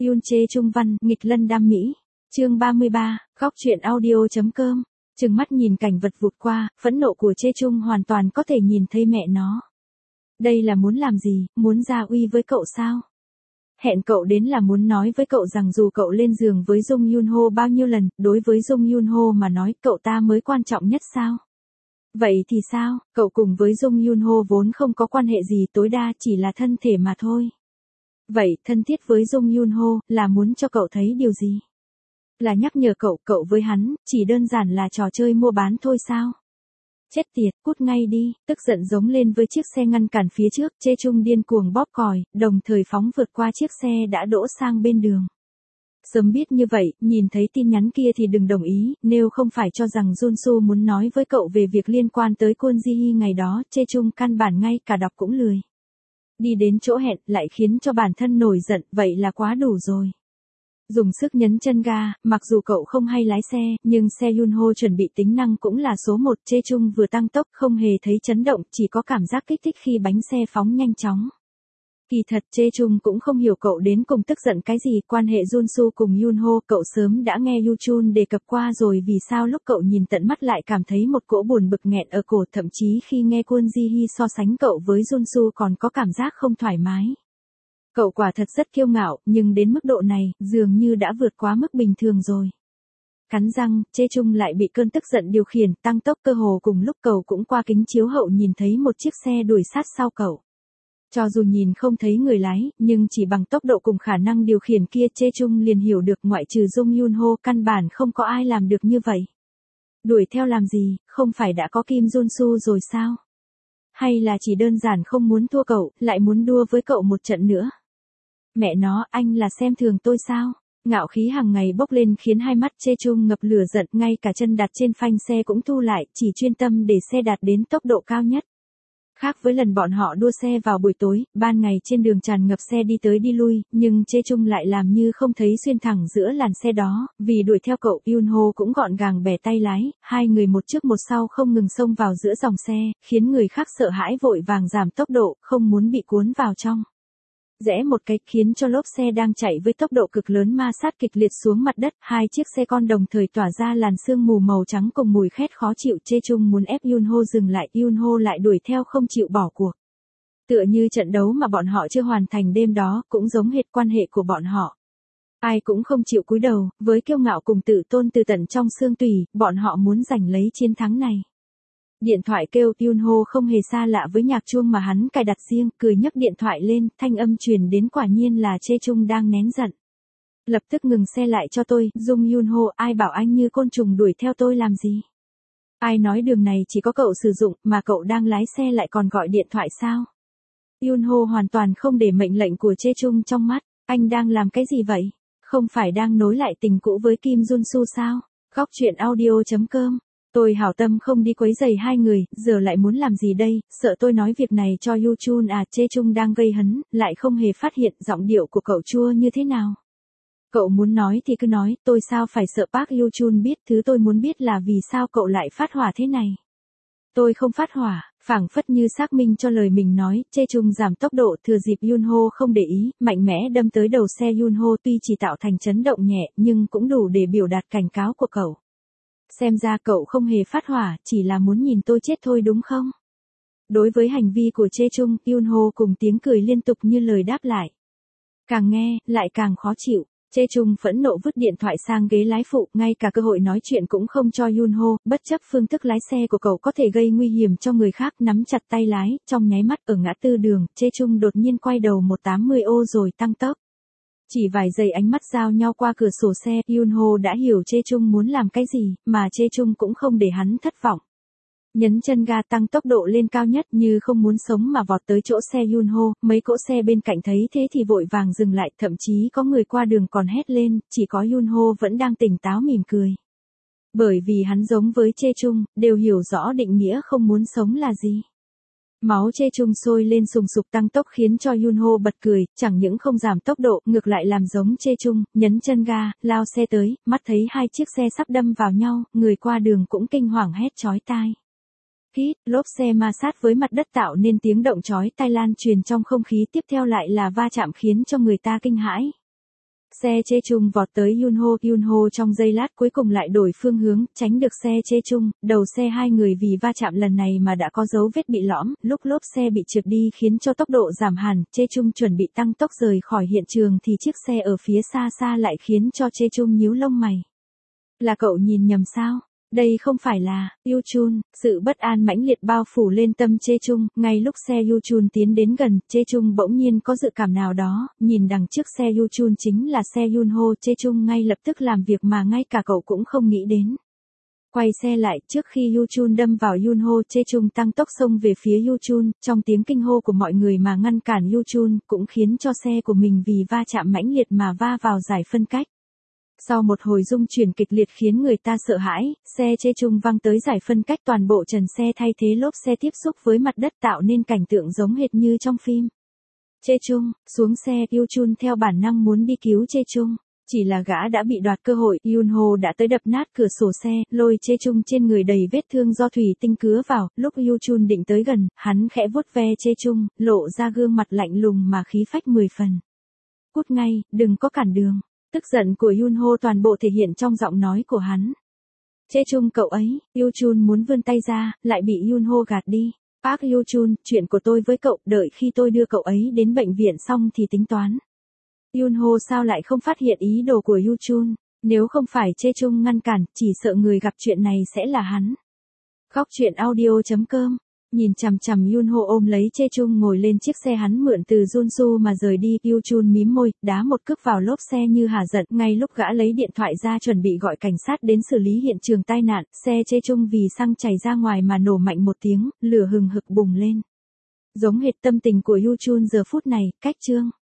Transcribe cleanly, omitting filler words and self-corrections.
Yoon Chae Chung văn, nghịch lân đam mỹ. Chương 33, góc truyện audio.com. Trừng mắt nhìn cảnh vật vụt qua, phẫn nộ của Chae Chung hoàn toàn có thể nhìn thấy mẹ nó. Đây là muốn làm gì, muốn ra uy với cậu sao? Hẹn cậu đến là muốn nói với cậu rằng dù cậu lên giường với Jung Yoon Ho bao nhiêu lần, đối với Jung Yoon Ho mà nói cậu ta mới quan trọng nhất sao? Vậy thì sao, cậu cùng với Jung Yoon Ho vốn không có quan hệ gì, tối đa chỉ là thân thể mà thôi. Vậy, thân thiết với Jung Yoon Ho, là muốn cho cậu thấy điều gì? Là nhắc nhở cậu với hắn, chỉ đơn giản là trò chơi mua bán thôi sao? Chết tiệt, cút ngay đi, tức giận giống lên với chiếc xe ngăn cản phía trước, Chae Chung điên cuồng bóp còi, đồng thời phóng vượt qua chiếc xe đã đỗ sang bên đường. Sớm biết như vậy, nhìn thấy tin nhắn kia thì đừng đồng ý, nếu không phải cho rằng Junsu muốn nói với cậu về việc liên quan tới Kwon Ji-hee ngày đó, Chae Chung căn bản ngay cả đọc cũng lười. Đi đến chỗ hẹn lại khiến cho bản thân nổi giận, vậy là quá đủ rồi. Dùng sức nhấn chân ga, mặc dù cậu không hay lái xe, nhưng xe Yoon Ho chuẩn bị tính năng cũng là số 1, Chae Chung vừa tăng tốc không hề thấy chấn động, chỉ có cảm giác kích thích khi bánh xe phóng nhanh chóng. Kỳ thật Chae Chung cũng không hiểu cậu đến cùng tức giận cái gì, quan hệ Junsu cùng Yoon Ho cậu sớm đã nghe Yoo Chun đề cập qua rồi, vì sao lúc cậu nhìn tận mắt lại cảm thấy một cỗ buồn bực nghẹn ở cổ, thậm chí khi nghe Kwon Ji-hee so sánh cậu với Junsu còn có cảm giác không thoải mái. Cậu quả thật rất kiêu ngạo, nhưng đến mức độ này, dường như đã vượt quá mức bình thường rồi. Cắn răng, Chae Chung lại bị cơn tức giận điều khiển, tăng tốc cơ hồ cùng lúc cậu cũng qua kính chiếu hậu nhìn thấy một chiếc xe đuổi sát sau cậu. Cho dù nhìn không thấy người lái, nhưng chỉ bằng tốc độ cùng khả năng điều khiển kia Chae Chung liền hiểu được ngoại trừ Jung Yoon Ho căn bản không có ai làm được như vậy. Đuổi theo làm gì, không phải đã có Kim Junsu rồi sao? Hay là chỉ đơn giản không muốn thua cậu, lại muốn đua với cậu một trận nữa? Mẹ nó, anh là xem thường tôi sao? Ngạo khí hàng ngày bốc lên khiến hai mắt Chae Chung ngập lửa giận, ngay cả chân đặt trên phanh xe cũng thu lại, chỉ chuyên tâm để xe đạt đến tốc độ cao nhất. Khác với lần bọn họ đua xe vào buổi tối, ban ngày trên đường tràn ngập xe đi tới đi lui, nhưng Chae Chung lại làm như không thấy xuyên thẳng giữa làn xe đó, vì đuổi theo cậu, Yoon Ho cũng gọn gàng bẻ tay lái, hai người một trước một sau không ngừng xông vào giữa dòng xe, khiến người khác sợ hãi vội vàng giảm tốc độ, không muốn bị cuốn vào trong. Rẽ một cái khiến cho lốp xe đang chạy với tốc độ cực lớn ma sát kịch liệt xuống mặt đất, hai chiếc xe con đồng thời tỏa ra làn sương mù màu trắng cùng mùi khét khó chịu. Chae Chung muốn ép Yoon Ho dừng lại, Yoon Ho lại đuổi theo không chịu bỏ cuộc. Tựa như trận đấu mà bọn họ chưa hoàn thành đêm đó, cũng giống hệt quan hệ của bọn họ. Ai cũng không chịu cúi đầu, với kiêu ngạo cùng tự tôn từ tận trong xương tủy, bọn họ muốn giành lấy chiến thắng này. Điện thoại kêu, Yoon Ho không hề xa lạ với nhạc chuông mà hắn cài đặt riêng, cười nhấc điện thoại lên, thanh âm truyền đến quả nhiên là Chae Chung đang nén giận. Lập tức ngừng xe lại cho tôi, Jung Yoon Ho, ai bảo anh như côn trùng đuổi theo tôi làm gì? Ai nói đường này chỉ có cậu sử dụng, mà cậu đang lái xe lại còn gọi điện thoại sao? Yoon Ho hoàn toàn không để mệnh lệnh của Chae Chung trong mắt, anh đang làm cái gì vậy? Không phải đang nối lại tình cũ với Kim Junsu sao? Góc truyện audio.com. Tôi hảo tâm không đi quấy rầy hai người, giờ lại muốn làm gì đây, sợ tôi nói việc này cho Yoo Chun à? Chae Chung đang gây hấn, lại không hề phát hiện giọng điệu của cậu chua như thế nào. Cậu muốn nói thì cứ nói, tôi sao phải sợ Park Yoo Chun biết, thứ tôi muốn biết là vì sao cậu lại phát hỏa thế này. Tôi không phát hỏa, phảng phất như xác minh cho lời mình nói, Chae Chung giảm tốc độ, thừa dịp Yoon Ho không để ý, mạnh mẽ đâm tới đầu xe Yoon Ho, tuy chỉ tạo thành chấn động nhẹ, nhưng cũng đủ để biểu đạt cảnh cáo của cậu. Xem ra cậu không hề phát hỏa, chỉ là muốn nhìn tôi chết thôi đúng không? Đối với hành vi của Chae Chung, Yoon Ho cùng tiếng cười liên tục như lời đáp lại. Càng nghe, lại càng khó chịu. Chae Chung phẫn nộ vứt điện thoại sang ghế lái phụ, ngay cả cơ hội nói chuyện cũng không cho Yoon Ho, bất chấp phương thức lái xe của cậu có thể gây nguy hiểm cho người khác, nắm chặt tay lái, trong nháy mắt ở ngã tư đường, Chae Chung đột nhiên quay đầu 180 ô rồi tăng tốc. Chỉ vài giây ánh mắt giao nhau qua cửa sổ xe, Yoon Ho đã hiểu Chae Chung muốn làm cái gì, mà Chae Chung cũng không để hắn thất vọng. Nhấn chân ga tăng tốc độ lên cao nhất như không muốn sống mà vọt tới chỗ xe Yoon Ho, mấy cỗ xe bên cạnh thấy thế thì vội vàng dừng lại, thậm chí có người qua đường còn hét lên, chỉ có Yoon Ho vẫn đang tỉnh táo mỉm cười. Bởi vì hắn giống với Chae Chung, đều hiểu rõ định nghĩa không muốn sống là gì. Máu Chae Chung sôi lên sùng sục, tăng tốc khiến cho Yoon Ho bật cười, chẳng những không giảm tốc độ, ngược lại làm giống Chae Chung, nhấn chân ga, lao xe tới, mắt thấy hai chiếc xe sắp đâm vào nhau, người qua đường cũng kinh hoàng hét chói tai. Hít, lốp xe ma sát với mặt đất tạo nên tiếng động chói tai lan truyền trong không khí, tiếp theo lại là va chạm khiến cho người ta kinh hãi. Xe Chê Chung vọt tới Yunho trong giây lát cuối cùng lại đổi phương hướng, tránh được xe Chê Chung, đầu xe hai người vì va chạm lần này mà đã có dấu vết bị lõm, lúc lốp xe bị trượt đi khiến cho tốc độ giảm hẳn, Chê Chung chuẩn bị tăng tốc rời khỏi hiện trường thì chiếc xe ở phía xa xa lại khiến cho Chê Chung nhíu lông mày. Là cậu nhìn nhầm sao? Đây không phải là Yuchun, sự bất an mãnh liệt bao phủ lên tâm Chê Chung, ngay lúc xe Yuchun tiến đến gần, Chê Chung bỗng nhiên có dự cảm nào đó, nhìn đằng trước xe Yuchun chính là xe Yunho, Chê Chung ngay lập tức làm việc mà ngay cả cậu cũng không nghĩ đến. Quay xe lại, trước khi Yuchun đâm vào Yunho, Chê Chung tăng tốc xông về phía Yuchun, trong tiếng kinh hô của mọi người mà ngăn cản Yuchun, cũng khiến cho xe của mình vì va chạm mãnh liệt mà va vào giải phân cách. Sau một hồi rung chuyển kịch liệt khiến người ta sợ hãi, xe Chê Chung văng tới giải phân cách, toàn bộ trần xe thay thế lốp xe tiếp xúc với mặt đất tạo nên cảnh tượng giống hệt như trong phim. Chê Chung, xuống xe, Yuchun theo bản năng muốn đi cứu Chê Chung. Chỉ là gã đã bị đoạt cơ hội, Yunho đã tới đập nát cửa sổ xe, lôi Chê Chung trên người đầy vết thương do thủy tinh cứa vào, lúc Yuchun định tới gần, hắn khẽ vuốt ve Chê Chung, lộ ra gương mặt lạnh lùng mà khí phách 10 phần. Cút ngay, đừng có cản đường. Tức giận của Yunho toàn bộ thể hiện trong giọng nói của hắn. Chê Chung cậu ấy, Yuchun muốn vươn tay ra, lại bị Yunho gạt đi. Park Yuchun, chuyện của tôi với cậu, đợi khi tôi đưa cậu ấy đến bệnh viện xong thì tính toán. Yunho sao lại không phát hiện ý đồ của Yuchun, nếu không phải Chê Chung ngăn cản, chỉ sợ người gặp chuyện này sẽ là hắn. Khóc chuyện audio.com. Nhìn chằm chằm Yunho ôm lấy Chê Chung ngồi lên chiếc xe hắn mượn từ Junsu mà rời đi, Yuchun mím môi, đá một cước vào lốp xe như hả giận, ngay lúc gã lấy điện thoại ra chuẩn bị gọi cảnh sát đến xử lý hiện trường tai nạn, xe Chê Chung vì xăng chảy ra ngoài mà nổ mạnh một tiếng, lửa hừng hực bùng lên. Giống hệt tâm tình của Yuchun giờ phút này, cách chương.